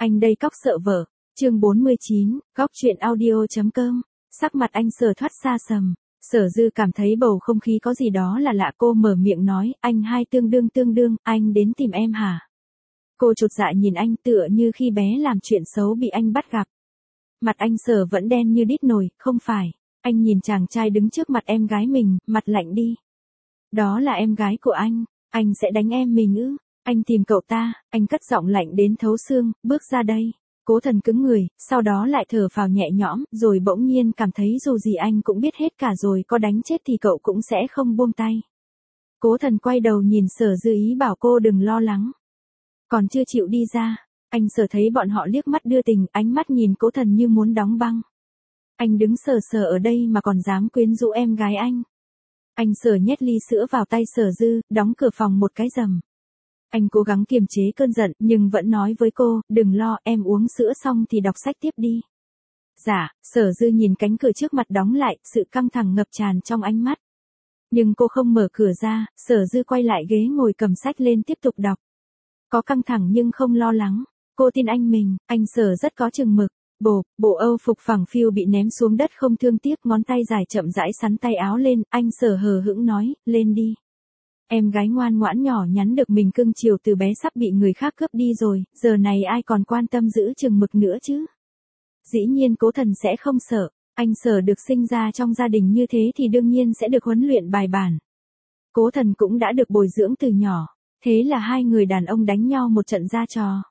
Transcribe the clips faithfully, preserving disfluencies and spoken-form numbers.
Anh đây cóc sợ vợ. Chương bốn mươi chín, góc truyện audio.com. Sắc mặt anh Sở thoát xa sầm. Sở Dư cảm thấy bầu không khí có gì đó là lạ, cô mở miệng nói, anh hai tương đương tương đương, anh đến tìm em hả? Cô chột dạ nhìn anh tựa như khi bé làm chuyện xấu bị anh bắt gặp. Mặt anh Sở vẫn đen như đít nồi, không phải. Anh nhìn chàng trai đứng trước mặt em gái mình, mặt lạnh đi. Đó là em gái của anh, anh sẽ đánh em mình ư? Anh tìm cậu ta, anh cất giọng lạnh đến thấu xương, bước ra đây. Cố Thần cứng người, sau đó lại thở phào nhẹ nhõm, rồi bỗng nhiên cảm thấy dù gì anh cũng biết hết cả rồi, có đánh chết thì cậu cũng sẽ không buông tay. Cố Thần quay đầu nhìn Sở Dư ý bảo cô đừng lo lắng. Còn chưa chịu đi ra, anh Sở thấy bọn họ liếc mắt đưa tình, ánh mắt nhìn Cố Thần như muốn đóng băng. Anh đứng sờ sờ ở đây mà còn dám quyến rũ em gái anh. Anh Sở nhét ly sữa vào tay Sở Dư, đóng cửa phòng một cái rầm. Anh cố gắng kiềm chế cơn giận, nhưng vẫn nói với cô, đừng lo, em uống sữa xong thì đọc sách tiếp đi. Dạ, Sở Dư nhìn cánh cửa trước mặt đóng lại, sự căng thẳng ngập tràn trong ánh mắt. Nhưng cô không mở cửa ra, Sở Dư quay lại ghế ngồi cầm sách lên tiếp tục đọc. Có căng thẳng nhưng không lo lắng, cô tin anh mình, anh Sở rất có chừng mực. Bộp, bộ Âu phục phẳng phiu bị ném xuống đất không thương tiếc, ngón tay dài chậm rãi sắn tay áo lên, anh Sở hờ hững nói, lên đi. Em gái ngoan ngoãn nhỏ nhắn được mình cưng chiều từ bé sắp bị người khác cướp đi rồi, giờ này ai còn quan tâm giữ chừng mực nữa chứ? Dĩ nhiên Cố Thần sẽ không sợ, anh Sở được sinh ra trong gia đình như thế thì đương nhiên sẽ được huấn luyện bài bản. Cố Thần cũng đã được bồi dưỡng từ nhỏ, thế là hai người đàn ông đánh nhau một trận ra trò.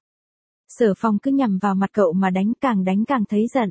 Sở Phong cứ nhằm vào mặt cậu mà đánh, càng đánh càng thấy giận.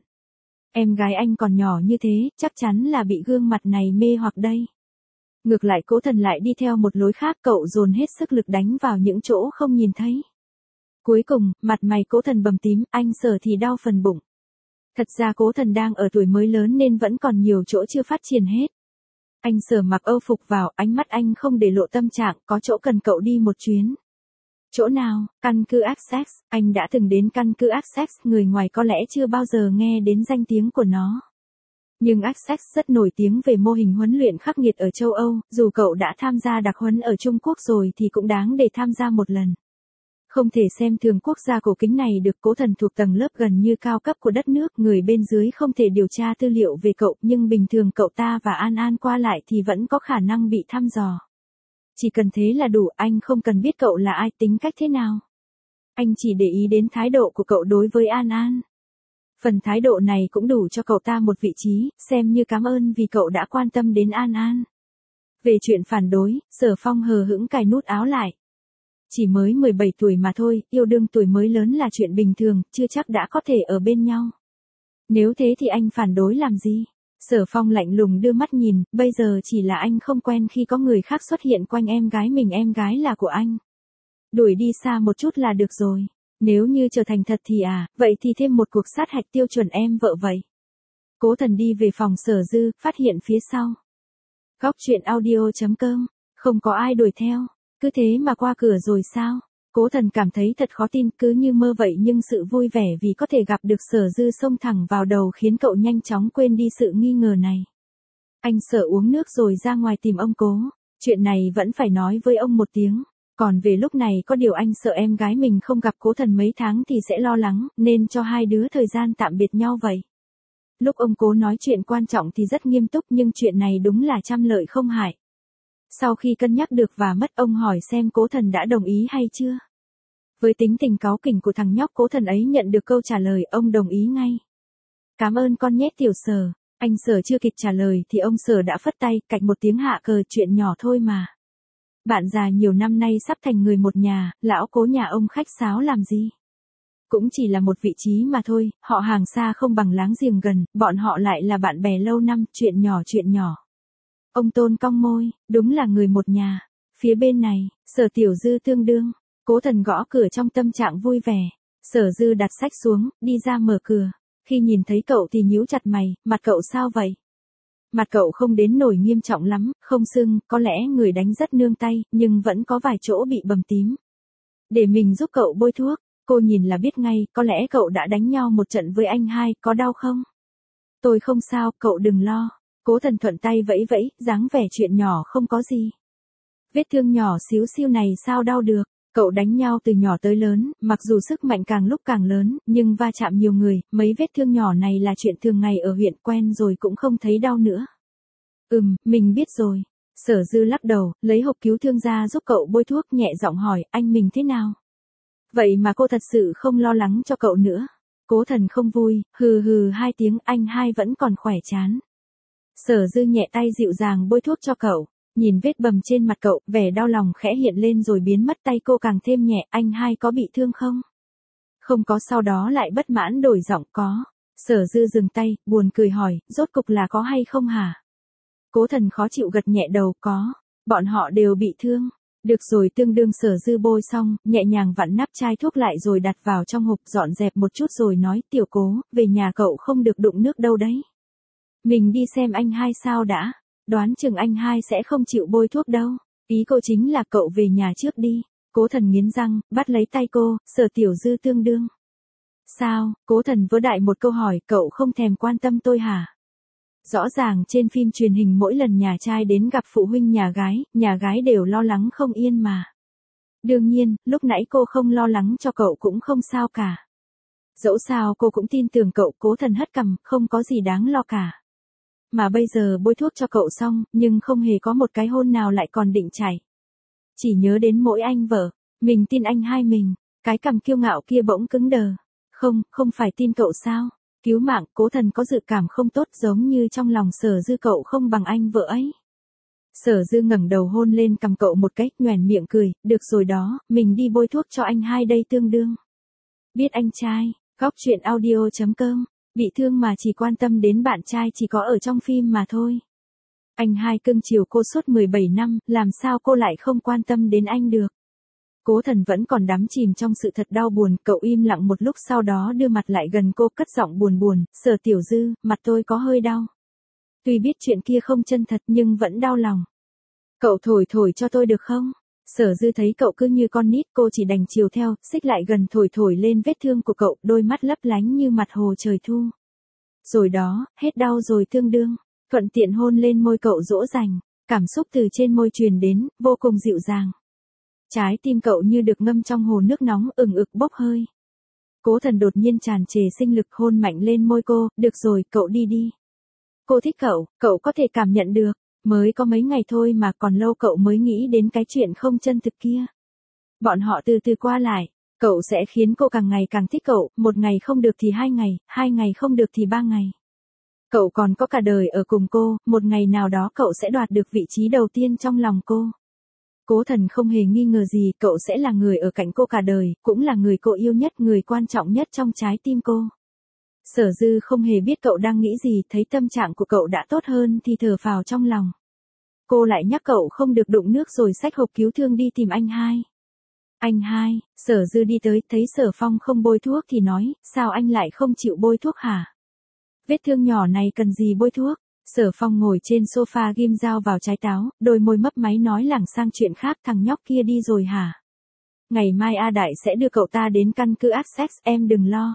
Em gái anh còn nhỏ như thế, chắc chắn là bị gương mặt này mê hoặc đây. Ngược lại Cố Thần lại đi theo một lối khác, cậu dồn hết sức lực đánh vào những chỗ không nhìn thấy. Cuối cùng, mặt mày Cố Thần bầm tím, anh Sở thì đau phần bụng. Thật ra Cố Thần đang ở tuổi mới lớn nên vẫn còn nhiều chỗ chưa phát triển hết. Anh Sở mặc Âu phục vào, ánh mắt anh không để lộ tâm trạng, có chỗ cần cậu đi một chuyến. Chỗ nào? Căn cứ Access, anh đã từng đến căn cứ Access, người ngoài có lẽ chưa bao giờ nghe đến danh tiếng của nó. Nhưng Access rất nổi tiếng về mô hình huấn luyện khắc nghiệt ở châu Âu, dù cậu đã tham gia đặc huấn ở Trung Quốc rồi thì cũng đáng để tham gia một lần. Không thể xem thường quốc gia cổ kính này được. Cố Thần thuộc tầng lớp gần như cao cấp của đất nước, người bên dưới không thể điều tra tư liệu về cậu, nhưng bình thường cậu ta và An An qua lại thì vẫn có khả năng bị thăm dò. Chỉ cần thế là đủ, anh không cần biết cậu là ai, tính cách thế nào. Anh chỉ để ý đến thái độ của cậu đối với An An. Phần thái độ này cũng đủ cho cậu ta một vị trí, xem như cảm ơn vì cậu đã quan tâm đến An An. Về chuyện phản đối, Sở Phong hờ hững cài nút áo lại. Chỉ mới mười bảy tuổi mà thôi, yêu đương tuổi mới lớn là chuyện bình thường, chưa chắc đã có thể ở bên nhau. Nếu thế thì anh phản đối làm gì? Sở Phong lạnh lùng đưa mắt nhìn, bây giờ chỉ là anh không quen khi có người khác xuất hiện quanh em gái mình, em gái là của anh. Đuổi đi xa một chút là được rồi. Nếu như trở thành thật thì à, vậy thì thêm một cuộc sát hạch tiêu chuẩn em vợ vậy. Cố Thần đi về phòng Sở Dư, phát hiện phía sau. Góc truyện audio.com, không có ai đuổi theo, cứ thế mà qua cửa rồi sao? Cố Thần cảm thấy thật khó tin, cứ như mơ vậy, nhưng sự vui vẻ vì có thể gặp được Sở Dư xông thẳng vào đầu khiến cậu nhanh chóng quên đi sự nghi ngờ này. Anh Sở uống nước rồi ra ngoài tìm ông Cố, chuyện này vẫn phải nói với ông một tiếng. Còn về lúc này có điều anh sợ em gái mình không gặp Cố Thần mấy tháng thì sẽ lo lắng, nên cho hai đứa thời gian tạm biệt nhau vậy. Lúc ông Cố nói chuyện quan trọng thì rất nghiêm túc, nhưng chuyện này đúng là trăm lợi không hại. Sau khi cân nhắc được và mất, ông hỏi xem Cố Thần đã đồng ý hay chưa. Với tính tình cáu kỉnh của thằng nhóc Cố Thần ấy, nhận được câu trả lời, ông đồng ý ngay. Cảm ơn con nhé tiểu Sở. Anh Sở chưa kịp trả lời thì ông Sở đã phất tay, cạch một tiếng hạ cờ, chuyện nhỏ thôi mà. Bạn già nhiều năm nay sắp thành người một nhà, lão Cố nhà ông khách sáo làm gì? Cũng chỉ là một vị trí mà thôi, họ hàng xa không bằng láng giềng gần, bọn họ lại là bạn bè lâu năm, chuyện nhỏ chuyện nhỏ. Ông Tôn cong môi, đúng là người một nhà. Phía bên này, Sở Tiểu Dư tương đương. Cố Thần gõ cửa trong tâm trạng vui vẻ. Sở Dư đặt sách xuống, đi ra mở cửa. Khi nhìn thấy cậu thì nhíu chặt mày, mặt cậu sao vậy? Mặt cậu không đến nổi nghiêm trọng lắm, không sưng, có lẽ người đánh rất nương tay, nhưng vẫn có vài chỗ bị bầm tím. Để mình giúp cậu bôi thuốc. Cô nhìn là biết ngay, có lẽ cậu đã đánh nhau một trận với anh hai, có đau không? Tôi không sao, cậu đừng lo. Cố Thần thuận tay vẫy vẫy, dáng vẻ chuyện nhỏ không có gì. Vết thương nhỏ xíu xiu này sao đau được? Cậu đánh nhau từ nhỏ tới lớn, mặc dù sức mạnh càng lúc càng lớn, nhưng va chạm nhiều người, mấy vết thương nhỏ này là chuyện thường ngày ở huyện, quen rồi cũng không thấy đau nữa. Ừm, mình biết rồi. Sở Dư lắc đầu, lấy hộp cứu thương ra giúp cậu bôi thuốc, nhẹ giọng hỏi, anh mình thế nào? Vậy mà cô thật sự không lo lắng cho cậu nữa. Cố Thần không vui, hừ hừ hai tiếng, anh hai vẫn còn khỏe chán. Sở Dư nhẹ tay dịu dàng bôi thuốc cho cậu, nhìn vết bầm trên mặt cậu, vẻ đau lòng khẽ hiện lên rồi biến mất, tay cô càng thêm nhẹ, anh hai có bị thương không? Không có, sau đó lại bất mãn đổi giọng, có. Sở Dư dừng tay, buồn cười hỏi, rốt cục là có hay không hả? Cố Thần khó chịu gật nhẹ đầu, có. Bọn họ đều bị thương. Được rồi, tương đương. Sở Dư bôi xong, nhẹ nhàng vặn nắp chai thuốc lại rồi đặt vào trong hộp, dọn dẹp một chút rồi nói, Tiểu Cố, về nhà cậu không được đụng nước đâu đấy. Mình đi xem anh hai sao đã. Đoán chừng anh hai sẽ không chịu bôi thuốc đâu. Ý cô chính là cậu về nhà trước đi. Cố Thần nghiến răng, bắt lấy tay cô, Sở Tiểu Dư tương đương. Sao? Cố Thần vớ đại một câu hỏi, cậu không thèm quan tâm tôi hả? Rõ ràng trên phim truyền hình mỗi lần nhà trai đến gặp phụ huynh nhà gái, nhà gái đều lo lắng không yên mà. Đương nhiên, lúc nãy cô không lo lắng cho cậu cũng không sao cả. Dẫu sao cô cũng tin tưởng cậu. Cố Thần hất cằm, không có gì đáng lo cả. Mà bây giờ bôi thuốc cho cậu xong, nhưng không hề có một cái hôn nào lại còn định chảy. Chỉ nhớ đến mỗi anh vợ, mình tin anh hai mình, cái cằm kiêu ngạo kia bỗng cứng đờ. Không, không phải tin cậu sao? Cứu mạng. Cố Thần có dự cảm không tốt, giống như trong lòng Sở Dư cậu không bằng anh vợ ấy. Sở Dư ngẩng đầu hôn lên cằm cậu một cái, nhoẻn miệng cười, được rồi đó, mình đi bôi thuốc cho anh hai đây tương đương. Biết anh trai, góc truyện audio chấm com, bị thương mà chỉ quan tâm đến bạn trai chỉ có ở trong phim mà thôi. Anh hai cưng chiều cô suốt mười bảy năm, làm sao cô lại không quan tâm đến anh được. Cố Thần vẫn còn đắm chìm trong sự thật đau buồn, cậu im lặng một lúc sau đó đưa mặt lại gần cô, cất giọng buồn buồn, Sở Tiểu Dư, mặt tôi có hơi đau. Tuy biết chuyện kia không chân thật nhưng vẫn đau lòng. Cậu thổi thổi cho tôi được không? Sở Dư thấy cậu cứ như con nít, cô chỉ đành chiều theo, xích lại gần thổi thổi lên vết thương của cậu, đôi mắt lấp lánh như mặt hồ trời thu. Rồi đó, hết đau rồi tương đương, thuận tiện hôn lên môi cậu dỗ dành, cảm xúc từ trên môi truyền đến, vô cùng dịu dàng. Trái tim cậu như được ngâm trong hồ nước nóng, ửng ực bốc hơi. Cố Thần đột nhiên tràn trề sinh lực hôn mạnh lên môi cô, được rồi, cậu đi đi. Cô thích cậu, cậu có thể cảm nhận được, mới có mấy ngày thôi mà còn lâu cậu mới nghĩ đến cái chuyện không chân thực kia. Bọn họ từ từ qua lại, cậu sẽ khiến cô càng ngày càng thích cậu, một ngày không được thì hai ngày, hai ngày không được thì ba ngày. Cậu còn có cả đời ở cùng cô, một ngày nào đó cậu sẽ đoạt được vị trí đầu tiên trong lòng cô. Cố Thần không hề nghi ngờ gì, cậu sẽ là người ở cạnh cô cả đời, cũng là người cô yêu nhất, người quan trọng nhất trong trái tim cô. Sở Dư không hề biết cậu đang nghĩ gì, thấy tâm trạng của cậu đã tốt hơn thì thở phào trong lòng. Cô lại nhắc cậu không được đụng nước rồi xách hộp cứu thương đi tìm anh hai. Anh hai, Sở Dư đi tới, thấy Sở Phong không bôi thuốc thì nói, sao anh lại không chịu bôi thuốc hả? Vết thương nhỏ này cần gì bôi thuốc? Sở Phong ngồi trên sofa ghim dao vào trái táo, đôi môi mấp máy nói lảng sang chuyện khác, thằng nhóc kia đi rồi hả? Ngày mai A Đại sẽ đưa cậu ta đến căn cứ Access, em đừng lo.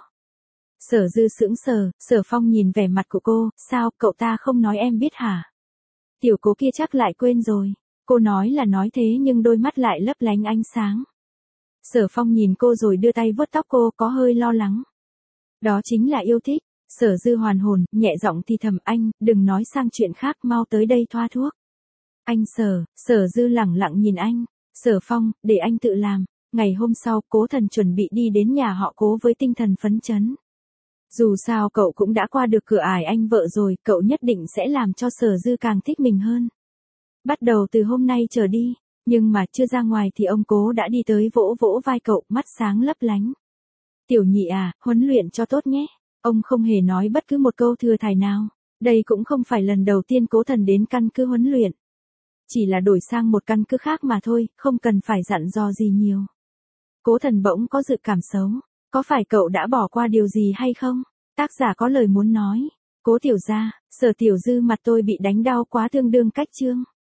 Sở Dư sững sờ, Sở Phong nhìn vẻ mặt của cô, sao, cậu ta không nói em biết hả? Tiểu Cố kia chắc lại quên rồi. Cô nói là nói thế nhưng đôi mắt lại lấp lánh ánh sáng. Sở Phong nhìn cô rồi đưa tay vuốt tóc cô, có hơi lo lắng. Đó chính là yêu thích. Sở Dư hoàn hồn, nhẹ giọng thì thầm, anh, đừng nói sang chuyện khác, mau tới đây thoa thuốc. Anh Sở, Sở Dư lẳng lặng nhìn anh. Sở Phong, để anh tự làm. Ngày hôm sau, Cố Thần chuẩn bị đi đến nhà họ Cố với tinh thần phấn chấn. Dù sao cậu cũng đã qua được cửa ải anh vợ rồi, cậu nhất định sẽ làm cho Sở Dư càng thích mình hơn. Bắt đầu từ hôm nay trở đi, nhưng mà chưa ra ngoài thì ông Cố đã đi tới vỗ vỗ vai cậu, mắt sáng lấp lánh. Tiểu Nhị à, huấn luyện cho tốt nhé. Ông không hề nói bất cứ một câu thừa thải nào. Đây cũng không phải lần đầu tiên Cố Thần đến căn cứ huấn luyện. Chỉ là đổi sang một căn cứ khác mà thôi, không cần phải dặn dò gì nhiều. Cố Thần bỗng có dự cảm xấu. Có phải cậu đã bỏ qua điều gì hay không? Tác giả có lời muốn nói. Cố tiểu gia, Sở Tiểu Dư mặt tôi bị đánh đau quá tương đương cách chương.